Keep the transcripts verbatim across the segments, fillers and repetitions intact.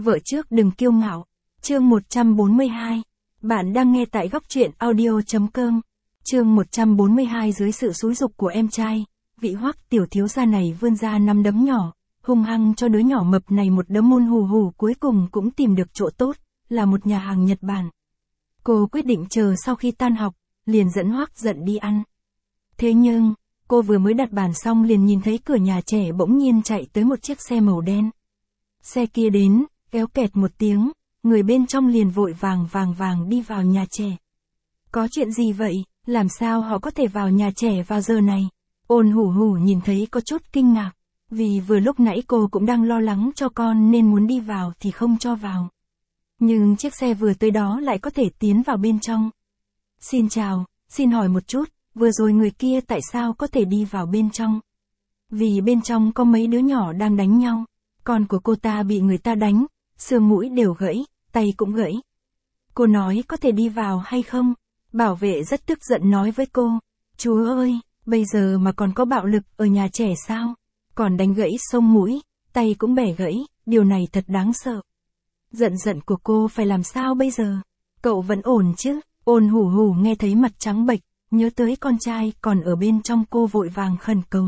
Vợ trước đừng kiêu ngạo. Chương một trăm bốn mươi hai. Bạn đang nghe tại góc truyện audio.com. Chương một trăm bốn mươi hai. Dưới sự xúi giục của em trai, vị Hoắc tiểu thiếu gia này vươn ra năm đấm nhỏ, hung hăng cho đứa nhỏ mập này một đấm môn hù hù, cuối cùng cũng tìm được chỗ tốt, là một nhà hàng Nhật Bản. Cô quyết định chờ sau khi tan học, liền dẫn Hoắc Dận đi ăn. Thế nhưng, cô vừa mới đặt bàn xong liền nhìn thấy cửa nhà trẻ bỗng nhiên chạy tới một chiếc xe màu đen. Xe kia đến, kéo kẹt một tiếng, người bên trong liền vội vàng vàng vàng đi vào nhà trẻ. Có chuyện gì vậy, làm sao họ có thể vào nhà trẻ vào giờ này? Ôn Hủ Hủ nhìn thấy có chút kinh ngạc, vì vừa lúc nãy cô cũng đang lo lắng cho con nên muốn đi vào thì không cho vào. Nhưng chiếc xe vừa tới đó lại có thể tiến vào bên trong. Xin chào, xin hỏi một chút, vừa rồi người kia tại sao có thể đi vào bên trong? Vì bên trong có mấy đứa nhỏ đang đánh nhau, con của cô ta bị người ta đánh, xương mũi đều gãy, tay cũng gãy. Cô nói có thể đi vào hay không? Bảo vệ rất tức giận nói với cô, chúa ơi, bây giờ mà còn có bạo lực ở nhà trẻ sao? Còn đánh gãy xông mũi, tay cũng bẻ gãy, điều này thật đáng sợ. Giận giận của cô phải làm sao bây giờ? Cậu vẫn ổn chứ? Ôn Hủ Hủ nghe thấy mặt trắng bệch, nhớ tới con trai còn ở bên trong, cô vội vàng khẩn cầu.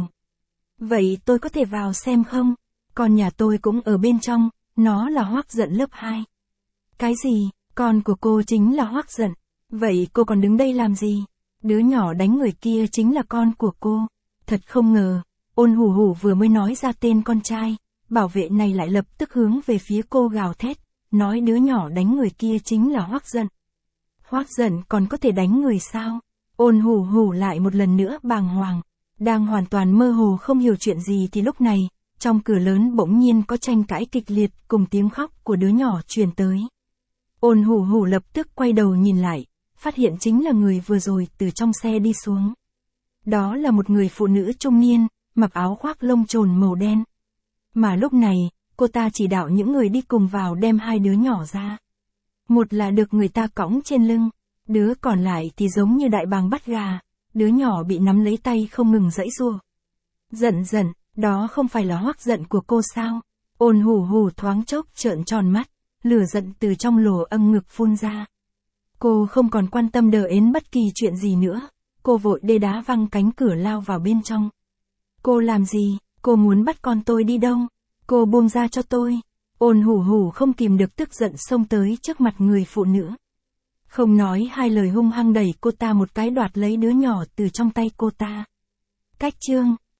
Vậy tôi có thể vào xem không? Con nhà tôi cũng ở bên trong, nó là Hoắc Dận lớp hai. Cái gì? Con của cô chính là Hoắc Dận? Vậy cô còn đứng đây làm gì? Đứa nhỏ đánh người kia chính là con của cô. Thật không ngờ, Ôn Hủ Hủ vừa mới nói ra tên con trai, bảo vệ này lại lập tức hướng về phía cô gào thét, nói đứa nhỏ đánh người kia chính là Hoắc Dận. Hoắc Dận còn có thể đánh người sao? Ôn Hủ Hủ lại một lần nữa bàng hoàng, đang hoàn toàn mơ hồ không hiểu chuyện gì thì lúc này, trong cửa lớn bỗng nhiên có tranh cãi kịch liệt cùng tiếng khóc của đứa nhỏ truyền tới. Ôn Hủ Hủ lập tức quay đầu nhìn lại, phát hiện chính là người vừa rồi từ trong xe đi xuống. Đó là một người phụ nữ trung niên, mặc áo khoác lông trồn màu đen. Mà lúc này, cô ta chỉ đạo những người đi cùng vào đem hai đứa nhỏ ra. Một là được người ta cõng trên lưng, đứa còn lại thì giống như đại bàng bắt gà, đứa nhỏ bị nắm lấy tay không ngừng giãy giụa. Giận giận, đó không phải là Hoắc Dận của cô sao? Ôn Hủ Hủ thoáng chốc trợn tròn mắt, lửa giận từ trong lỗ âng ngực phun ra. Cô không còn quan tâm đờ ến bất kỳ chuyện gì nữa, cô vội đê đá văng cánh cửa lao vào bên trong. Cô làm gì? Cô muốn bắt con tôi đi đâu? Cô buông ra cho tôi. Ôn Hủ Hủ không kìm được tức giận xông tới trước mặt người phụ nữ. Không nói hai lời hung hăng đẩy cô ta một cái, đoạt lấy đứa nhỏ từ trong tay cô ta. Cách chương,